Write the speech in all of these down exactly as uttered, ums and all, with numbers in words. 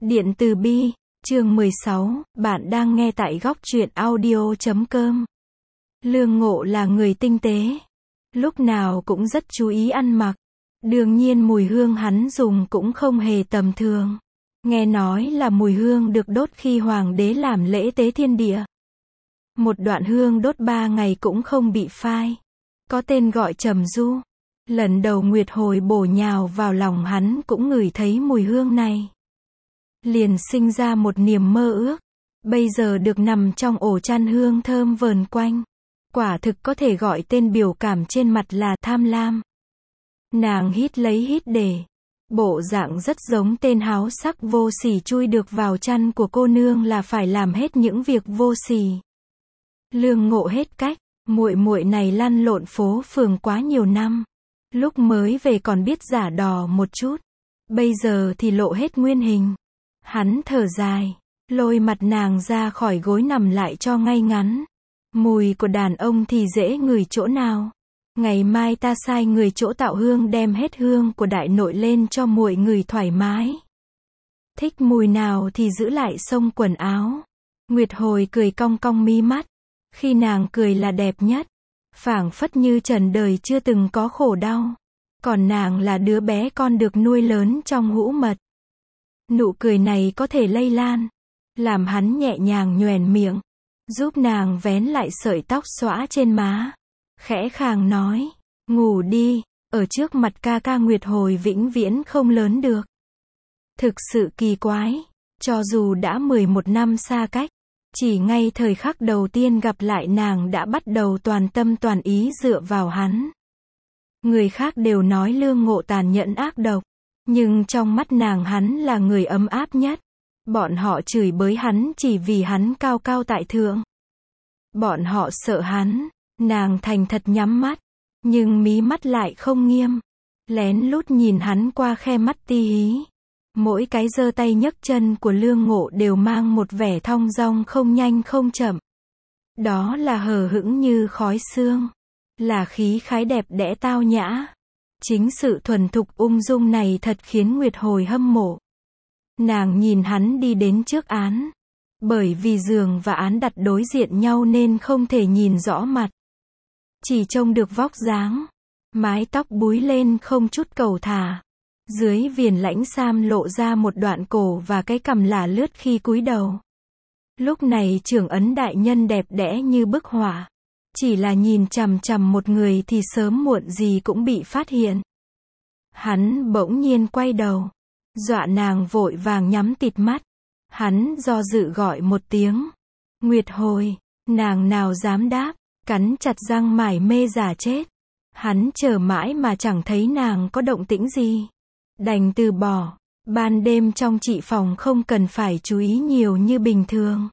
Điện từ Bi, chương mười sáu, bạn đang nghe tại góc truyện audio chấm com. Lương Ngộ là người tinh tế, lúc nào cũng rất chú ý ăn mặc. Đương nhiên mùi hương hắn dùng cũng không hề tầm thường. Nghe nói là mùi hương được đốt khi hoàng đế làm lễ tế thiên địa. Một đoạn hương đốt ba ngày cũng không bị phai. Có tên gọi Trầm Du. Lần đầu Nguyệt Hồi bổ nhào vào lòng hắn cũng ngửi thấy mùi hương này. Liền sinh ra một niềm mơ ước. Bây giờ được nằm trong ổ chăn hương thơm vờn quanh. Quả thực có thể gọi tên biểu cảm trên mặt là tham lam. Nàng hít lấy hít để. Bộ dạng rất giống tên háo sắc vô sỉ chui được vào chăn của cô nương là phải làm hết những việc vô sỉ. Lương Ngộ hết cách, muội muội này lăn lộn phố phường quá nhiều năm. Lúc mới về còn biết giả đò một chút. Bây giờ thì lộ hết nguyên hình. Hắn thở dài, lôi mặt nàng ra khỏi gối nằm lại cho ngay ngắn. Mùi của đàn ông thì dễ ngửi chỗ nào. Ngày mai ta sai người chỗ tạo hương đem hết hương của đại nội lên cho muội ngửi thoải mái. Thích mùi nào thì giữ lại xông quần áo. Nguyệt Hồi cười cong cong mí mắt. Khi nàng cười là đẹp nhất. Phảng phất như trần đời chưa từng có khổ đau. Còn nàng là đứa bé con được nuôi lớn trong hũ mật. Nụ cười này có thể lây lan. Làm hắn nhẹ nhàng nhoẻn miệng. Giúp nàng vén lại sợi tóc xõa trên má. Khẽ khàng nói. Ngủ đi. Ở trước mặt ca ca Nguyệt Hồi vĩnh viễn không lớn được. Thực sự kỳ quái. Cho dù đã mười một năm xa cách. Chỉ ngay thời khắc đầu tiên gặp lại nàng đã bắt đầu toàn tâm toàn ý dựa vào hắn. Người khác đều nói Lương Ngộ tàn nhẫn ác độc. Nhưng trong mắt nàng hắn là người ấm áp nhất. Bọn họ chửi bới hắn chỉ vì hắn cao cao tại thượng. Bọn họ sợ hắn. Nàng thành thật nhắm mắt. Nhưng mí mắt lại không nghiêm. Lén lút nhìn hắn qua khe mắt ti hí. Mỗi cái giơ tay nhấc chân của Lương Ngộ đều mang một vẻ thong dong không nhanh không chậm. Đó là hờ hững như khói sương. Là khí khái đẹp đẽ tao nhã. Chính sự thuần thục ung dung này thật khiến Nguyệt Hồi hâm mộ. Nàng nhìn hắn đi đến trước án. Bởi vì giường và án đặt đối diện nhau nên không thể nhìn rõ mặt. Chỉ trông được vóc dáng. Mái tóc búi lên không chút cầu thả. Dưới viền lãnh sam lộ ra một đoạn cổ và cái cằm lả lướt khi cúi đầu. Lúc này Trưởng Ấn đại nhân đẹp đẽ như bức họa. Chỉ là nhìn chằm chằm một người thì sớm muộn gì cũng bị phát hiện. Hắn bỗng nhiên quay đầu. Dọa nàng vội vàng nhắm tịt mắt. Hắn do dự gọi một tiếng. Nguyệt Hồi. Nàng nào dám đáp. Cắn chặt răng mải mê giả chết. Hắn chờ mãi mà chẳng thấy nàng có động tĩnh gì. Đành từ bỏ. Ban đêm trong trị phòng không cần phải chú ý nhiều như bình thường.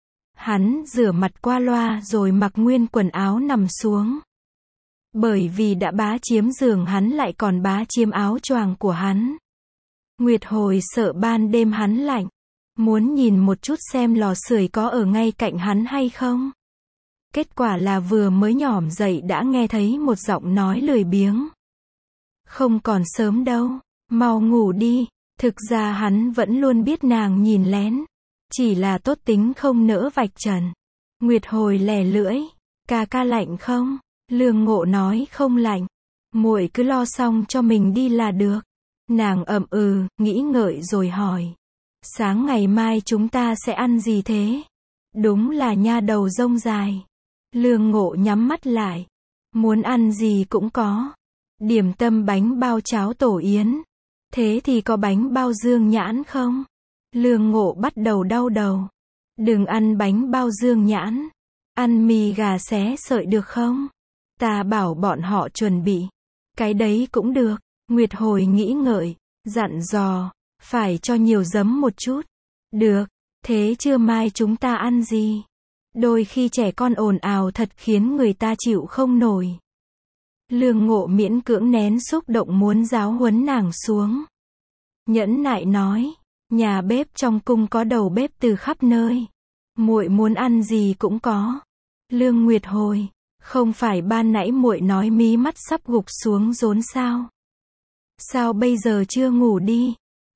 Hắn rửa mặt qua loa rồi mặc nguyên quần áo nằm xuống. Bởi vì đã bá chiếm giường hắn lại còn bá chiếm áo choàng của hắn. Nguyệt Hồi sợ ban đêm hắn lạnh. Muốn nhìn một chút xem lò sưởi có ở ngay cạnh hắn hay không. Kết quả là vừa mới nhỏm dậy đã nghe thấy một giọng nói lười biếng. Không còn sớm đâu, mau ngủ đi. Thực ra hắn vẫn luôn biết nàng nhìn lén. Chỉ là tốt tính không nỡ vạch trần. Nguyệt Hồi lè lưỡi. Ca ca lạnh không? Lương Ngộ nói không lạnh. Muội cứ lo xong cho mình đi là được. Nàng ậm ừ, nghĩ ngợi rồi hỏi. Sáng ngày mai chúng ta sẽ ăn gì thế? Đúng là nha đầu rông dài. Lương Ngộ nhắm mắt lại. Muốn ăn gì cũng có. Điểm tâm bánh bao cháo tổ yến. Thế thì có bánh bao dương nhãn không? Lương Ngộ bắt đầu đau đầu. Đừng ăn bánh bao dương nhãn. Ăn mì gà xé sợi được không? Ta bảo bọn họ chuẩn bị. Cái đấy cũng được. Nguyệt Hồi nghĩ ngợi. Dặn dò. Phải cho nhiều giấm một chút. Được. Thế trưa mai chúng ta ăn gì? Đôi khi trẻ con ồn ào thật khiến người ta chịu không nổi. Lương Ngộ miễn cưỡng nén xúc động muốn giáo huấn nàng xuống. Nhẫn nại nói. Nhà bếp trong cung có đầu bếp từ khắp nơi. Muội muốn ăn gì cũng có. Lương Nguyệt Hồi. Không phải ban nãy muội nói mí mắt sắp gục xuống rốn sao? Sao bây giờ chưa ngủ đi?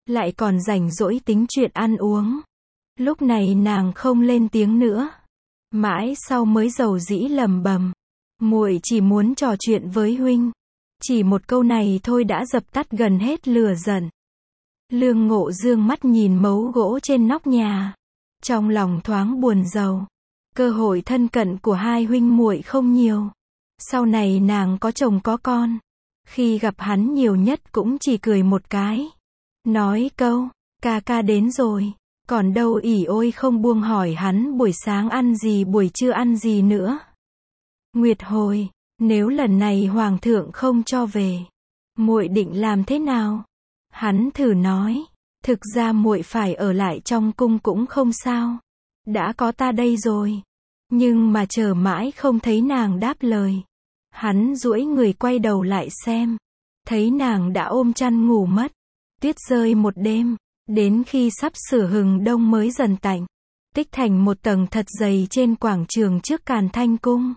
lại còn rảnh rỗi tính chuyện ăn uống. Lúc này nàng không lên tiếng nữa. Mãi sau mới dầu dĩ lầm bầm. Muội chỉ muốn trò chuyện với huynh. Chỉ một câu này thôi đã dập tắt gần hết lửa giận. Lương Ngộ dương mắt nhìn mấu gỗ trên nóc nhà. Trong lòng thoáng buồn rầu. Cơ hội thân cận của hai huynh muội không nhiều. Sau này nàng có chồng có con. Khi gặp hắn nhiều nhất cũng chỉ cười một cái. Nói câu, ca ca đến rồi. Còn đâu ỉ ôi không buông hỏi hắn buổi sáng ăn gì buổi trưa ăn gì nữa. Nguyệt hồi, nếu lần này hoàng thượng không cho về, muội định làm thế nào? Hắn thử nói, thực ra muội phải ở lại trong cung cũng không sao. Đã có ta đây rồi. Nhưng mà chờ mãi không thấy nàng đáp lời. Hắn duỗi người quay đầu lại xem. Thấy nàng đã ôm chăn ngủ mất. Tuyết rơi một đêm. Đến khi sắp sửa hừng đông mới dần tạnh. Tích thành một tầng thật dày trên quảng trường trước Càn Thanh Cung.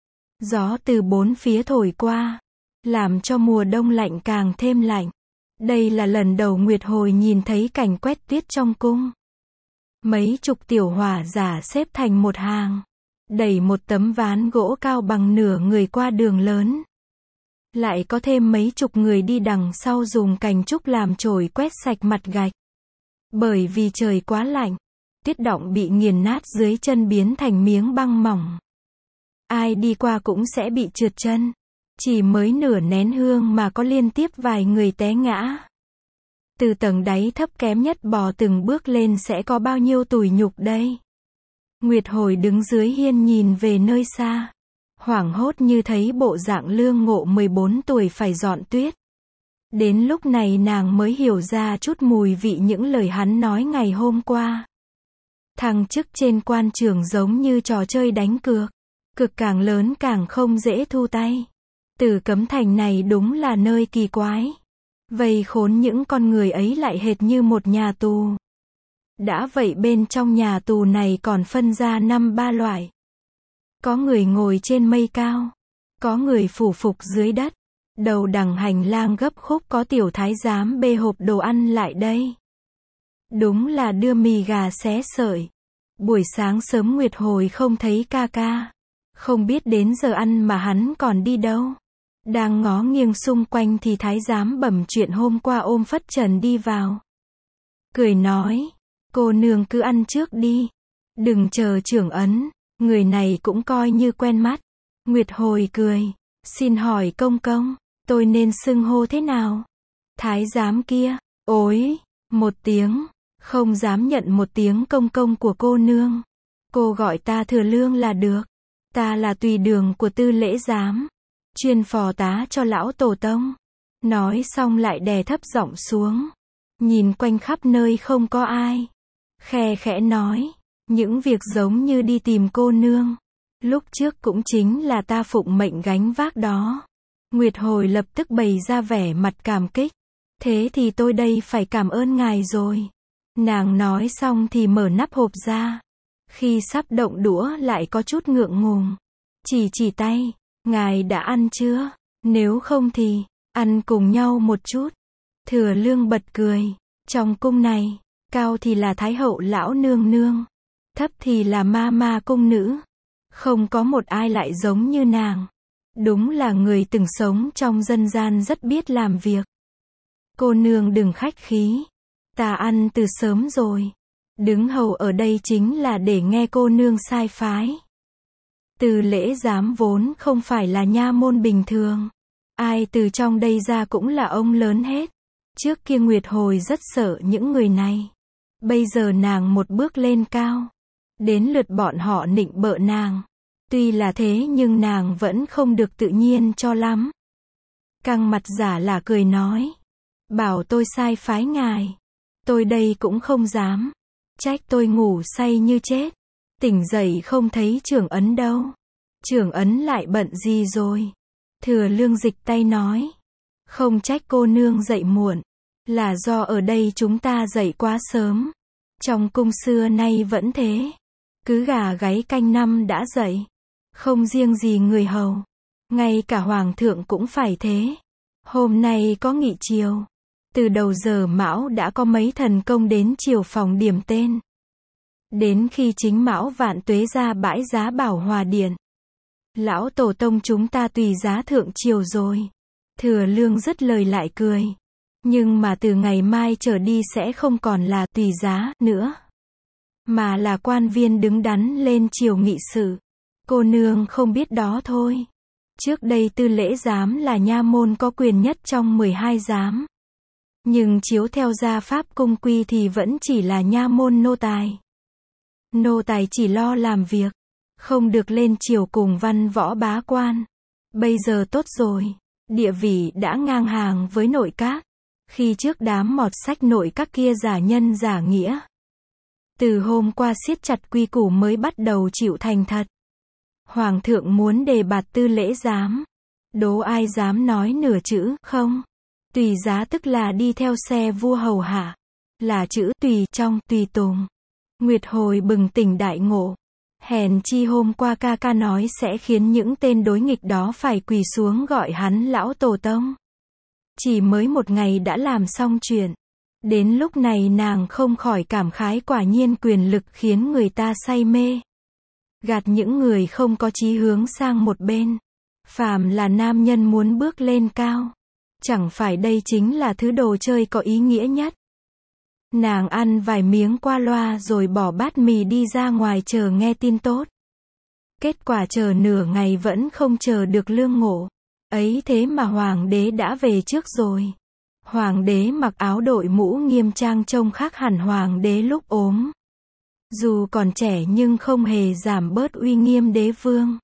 Gió từ bốn phía thổi qua. Làm cho mùa đông lạnh càng thêm lạnh. Đây là lần đầu Nguyệt Hồi nhìn thấy cảnh quét tuyết trong cung. Mấy chục tiểu hỏa giả xếp thành một hàng. Đẩy một tấm ván gỗ cao bằng nửa người qua đường lớn. Lại có thêm mấy chục người đi đằng sau dùng cành trúc làm chổi quét sạch mặt gạch. Bởi vì trời quá lạnh, tuyết đọng bị nghiền nát dưới chân biến thành miếng băng mỏng. Ai đi qua cũng sẽ bị trượt chân. Chỉ mới nửa nén hương mà có liên tiếp vài người té ngã. Từ tầng đáy thấp kém nhất bò từng bước lên sẽ có bao nhiêu tủi nhục đây. Nguyệt Hồi đứng dưới hiên nhìn về nơi xa. Hoảng hốt như thấy bộ dạng Lương Ngộ mười bốn tuổi phải dọn tuyết. Đến lúc này nàng mới hiểu ra chút mùi vị những lời hắn nói ngày hôm qua. Thăng chức trên quan trường giống như trò chơi đánh cược. Cực càng lớn càng không dễ thu tay. Tử Cấm Thành này đúng là nơi kỳ quái. Vây khốn những con người ấy lại hệt như một nhà tù. Đã vậy bên trong nhà tù này còn phân ra năm ba loại. Có người ngồi trên mây cao. Có người phủ phục dưới đất. Đầu đằng hành lang gấp khúc có tiểu thái giám bê hộp đồ ăn lại đây. Đúng là đưa mì gà xé sợi. Buổi sáng sớm Nguyệt Hồi không thấy ca ca. Không biết đến giờ ăn mà hắn còn đi đâu. Đang ngó nghiêng xung quanh thì thái giám bẩm chuyện hôm qua ôm phất trần đi vào. Cười nói, cô nương cứ ăn trước đi. Đừng chờ trưởng ấn, người này cũng coi như quen mắt. Nguyệt Hồi cười, xin hỏi công công, tôi nên xưng hô thế nào? Thái giám kia, ối, một tiếng, không dám nhận một tiếng công công của cô nương. Cô gọi ta Thừa Lương là được. Ta là tùy đường của Tư Lễ Giám. Chuyên phò tá cho lão tổ tông. Nói xong lại đè thấp giọng xuống. Nhìn quanh khắp nơi không có ai. Khe khẽ nói. Những việc giống như đi tìm cô nương. Lúc trước cũng chính là ta phụng mệnh gánh vác đó. Nguyệt Hồi lập tức bày ra vẻ mặt cảm kích. Thế thì tôi đây phải cảm ơn ngài rồi. Nàng nói xong thì mở nắp hộp ra. Khi sắp động đũa lại có chút ngượng ngùng. Chỉ chỉ tay. Ngài đã ăn chưa? Nếu không thì, ăn cùng nhau một chút. Thừa Lương bật cười. Trong cung này, cao thì là Thái hậu lão nương nương. Thấp thì là ma ma cung nữ. Không có một ai lại giống như nàng. Đúng là người từng sống trong dân gian rất biết làm việc. Cô nương đừng khách khí. Ta ăn từ sớm rồi. Đứng hầu ở đây chính là để nghe cô nương sai phái. Tư Lễ Giám vốn không phải là nha môn bình thường. Ai từ trong đây ra cũng là ông lớn hết. Trước kia Nguyệt Hồi rất sợ những người này. Bây giờ nàng một bước lên cao. Đến lượt bọn họ nịnh bợ nàng. Tuy là thế nhưng nàng vẫn không được tự nhiên cho lắm. Căng mặt giả là cười nói. Bảo tôi sai phái ngài. Tôi đây cũng không dám. Trách tôi ngủ say như chết. Tỉnh dậy không thấy trưởng ấn đâu. Trưởng ấn lại bận gì rồi? Thừa Lương dịch tay nói. Không trách cô nương dậy muộn. Là do ở đây chúng ta dậy quá sớm. Trong cung xưa nay vẫn thế. Cứ gà gáy canh năm đã dậy. Không riêng gì người hầu. Ngay cả hoàng thượng cũng phải thế. Hôm nay có nghị triều. Từ đầu giờ Mão đã có mấy thần công đến chiều phòng điểm tên. Đến khi chính Mão Vạn Tuế ra bãi giá Bảo Hòa Điện. Lão tổ tông chúng ta tùy giá thượng triều rồi. Thừa Lương dứt lời lại cười. Nhưng mà từ ngày mai trở đi sẽ không còn là tùy giá nữa. Mà là quan viên đứng đắn lên triều nghị sự. Cô nương không biết đó thôi. Trước đây tư lễ giám là nha môn có quyền nhất trong mười hai giám. Nhưng chiếu theo gia pháp cung quy thì vẫn chỉ là nha môn nô tài. Nô tài chỉ lo làm việc, không được lên triều cùng văn võ bá quan. Bây giờ tốt rồi, địa vị đã ngang hàng với nội các. Khi trước đám mọt sách nội các kia giả nhân giả nghĩa. Từ hôm qua siết chặt quy củ mới bắt đầu chịu thành thật. Hoàng thượng muốn đề bạt tư lễ giám. Đố ai dám nói nửa chữ không? Tùy giá tức là đi theo xe vua hầu hạ. Là chữ tùy trong tùy tùng. Nguyệt hồi bừng tỉnh đại ngộ. Hèn chi hôm qua ca ca nói sẽ khiến những tên đối nghịch đó phải quỳ xuống gọi hắn lão tổ tông. Chỉ mới một ngày đã làm xong chuyện. Đến lúc này nàng không khỏi cảm khái quả nhiên quyền lực khiến người ta say mê. Gạt những người không có chí hướng sang một bên. Phàm là nam nhân muốn bước lên cao. Chẳng phải đây chính là thứ đồ chơi có ý nghĩa nhất. Nàng ăn vài miếng qua loa rồi bỏ bát mì đi ra ngoài chờ nghe tin tốt. Kết quả chờ nửa ngày vẫn không chờ được Lương Ngộ. Ấy thế mà hoàng đế đã về trước rồi. Hoàng đế mặc áo đội mũ nghiêm trang trông khác hẳn hoàng đế lúc ốm. Dù còn trẻ nhưng không hề giảm bớt uy nghiêm đế vương.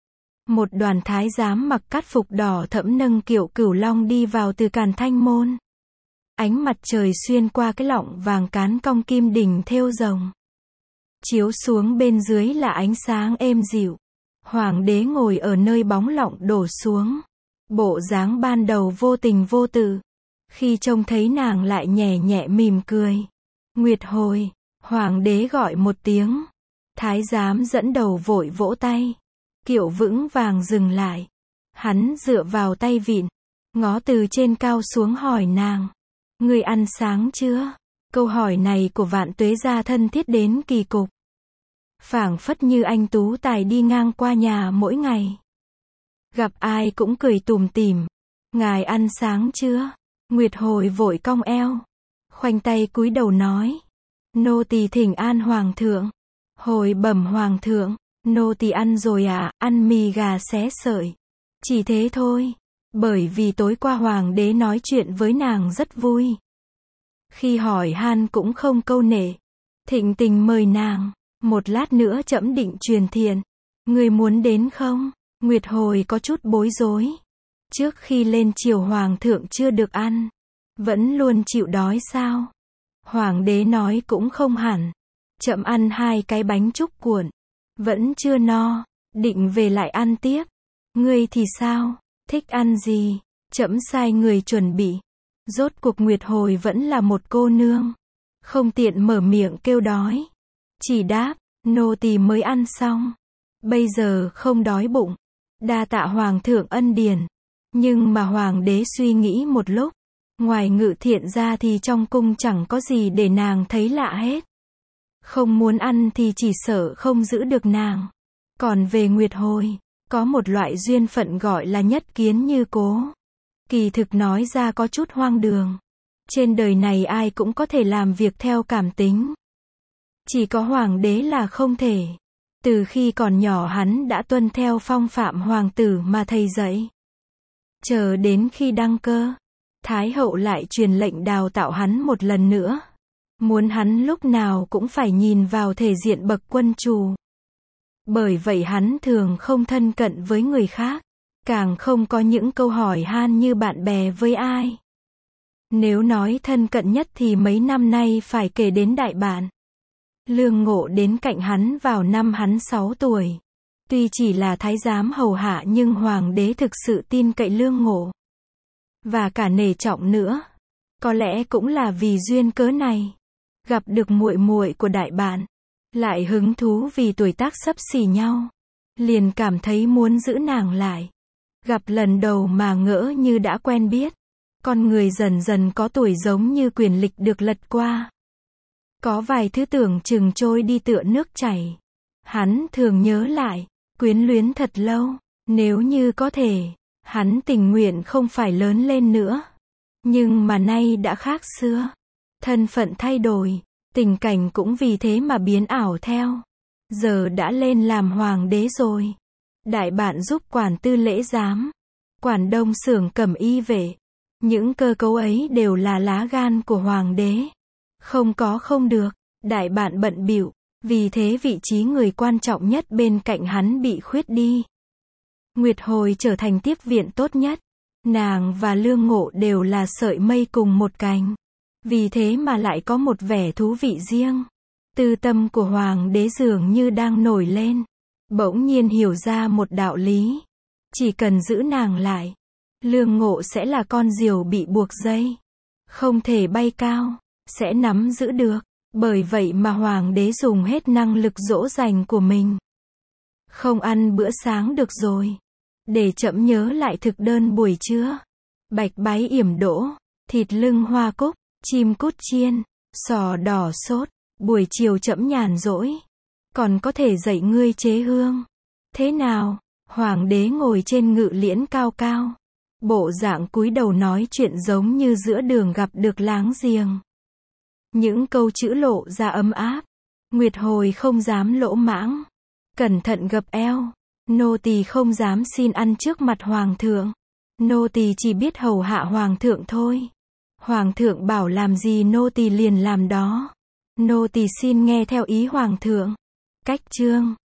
Một đoàn thái giám mặc cát phục đỏ thẫm nâng kiệu cửu long đi vào từ càn thanh môn. Ánh mặt trời xuyên qua cái lọng vàng cán cong kim đỉnh thêu rồng. Chiếu xuống bên dưới là ánh sáng êm dịu. Hoàng đế ngồi ở nơi bóng lọng đổ xuống. Bộ dáng ban đầu vô tình vô tự. Khi trông thấy nàng lại nhẹ nhẹ mỉm cười. Nguyệt hồi, hoàng đế gọi một tiếng. Thái giám dẫn đầu vội vỗ tay. Kiệu vững vàng dừng lại. Hắn dựa vào tay vịn. Ngó từ trên cao xuống hỏi nàng. Ngươi ăn sáng chưa? Câu hỏi này của Vạn Tuế gia thân thiết đến kỳ cục. Phảng phất như anh tú tài đi ngang qua nhà mỗi ngày. Gặp ai cũng cười tủm tỉm. Ngài ăn sáng chưa? Nguyệt hồi vội cong eo. Khoanh tay cúi đầu nói. Nô tỳ thỉnh an hoàng thượng. Hồi bẩm hoàng thượng. Nô tỳ ăn rồi ạ, à, ăn mì gà xé sợi. Chỉ thế thôi. Bởi vì tối qua hoàng đế nói chuyện với nàng rất vui. Khi hỏi han cũng không câu nệ. Thịnh tình mời nàng. Một lát nữa trẫm định truyền thiện. Người muốn đến không? Nguyệt hồi có chút bối rối. Trước khi lên triều hoàng thượng chưa được ăn. Vẫn luôn chịu đói sao? Hoàng đế nói cũng không hẳn. Trẫm ăn hai cái bánh trúc cuộn. Vẫn chưa no. Định về lại ăn tiếp. Ngươi thì sao? Thích ăn gì? Trẫm sai người chuẩn bị. Rốt cuộc Nguyệt hồi vẫn là một cô nương. Không tiện mở miệng kêu đói. Chỉ đáp, nô tỳ mới ăn xong. Bây giờ không đói bụng. Đa tạ hoàng thượng ân điển. Nhưng mà hoàng đế suy nghĩ một lúc. Ngoài Ngự Thiện ra thì trong cung chẳng có gì để nàng thấy lạ hết. Không muốn ăn thì chỉ sợ không giữ được nàng. Còn về Nguyệt hồi, có một loại duyên phận gọi là nhất kiến như cố. Kỳ thực nói ra có chút hoang đường. Trên đời này ai cũng có thể làm việc theo cảm tính. Chỉ có hoàng đế là không thể. Từ khi còn nhỏ hắn đã tuân theo phong phạm hoàng tử mà thầy dạy. Chờ đến khi đăng cơ, Thái hậu lại truyền lệnh đào tạo hắn một lần nữa. Muốn hắn lúc nào cũng phải nhìn vào thể diện bậc quân chủ. Bởi vậy hắn thường không thân cận với người khác. Càng không có những câu hỏi han như bạn bè với ai. Nếu nói thân cận nhất thì mấy năm nay phải kể đến đại bạn. Lương Ngộ đến cạnh hắn vào năm hắn sáu tuổi. Tuy chỉ là thái giám hầu hạ nhưng hoàng đế thực sự tin cậy Lương Ngộ. Và cả nể trọng nữa. Có lẽ cũng là vì duyên cớ này. Gặp được muội muội của đại bạn. Lại hứng thú vì tuổi tác xấp xỉ nhau. Liền cảm thấy muốn giữ nàng lại. Gặp lần đầu mà ngỡ như đã quen biết. Con người dần dần có tuổi giống như quyền lịch được lật qua. Có vài thứ tưởng chừng trôi đi tựa nước chảy. Hắn thường nhớ lại, quyến luyến thật lâu. Nếu như có thể, hắn tình nguyện không phải lớn lên nữa. Nhưng mà nay đã khác xưa. Thân phận thay đổi, tình cảnh cũng vì thế mà biến ảo theo. Giờ đã lên làm hoàng đế rồi. Đại bạn giúp quản tư lễ giám, quản đông xưởng cẩm y vệ. Những cơ cấu ấy đều là lá gan của hoàng đế. Không có không được, đại bạn bận bịu, vì thế vị trí người quan trọng nhất bên cạnh hắn bị khuyết đi. Nguyệt Hồi trở thành tiếp viện tốt nhất. Nàng và Lương Ngộ đều là sợi mây cùng một cành. Vì thế mà lại có một vẻ thú vị riêng. Tư tâm của hoàng đế dường như đang nổi lên. Bỗng nhiên hiểu ra một đạo lý. Chỉ cần giữ nàng lại, Lương Ngộ sẽ là con diều bị buộc dây. Không thể bay cao, sẽ nắm giữ được. Bởi vậy mà hoàng đế dùng hết năng lực dỗ dành của mình. Không ăn bữa sáng được rồi. Để trẫm nhớ lại thực đơn buổi trưa. Bạch bái yểm đỗ, thịt lưng hoa cúc, chim cút chiên, sò đỏ sốt. Buổi chiều trẫm nhàn rỗi, còn có thể dạy ngươi chế hương. Thế nào? Hoàng đế ngồi trên ngự liễn cao cao. Bộ dạng cúi đầu nói chuyện giống như giữa đường gặp được láng giềng. Những câu chữ lộ ra ấm áp. Nguyệt Hồi không dám lỗ mãng. Cẩn thận gập eo. Nô tỳ không dám xin ăn trước mặt hoàng thượng. Nô tỳ chỉ biết hầu hạ hoàng thượng thôi. Hoàng thượng bảo làm gì nô tỳ liền làm đó. Nô tỳ xin nghe theo ý hoàng thượng. Cách chương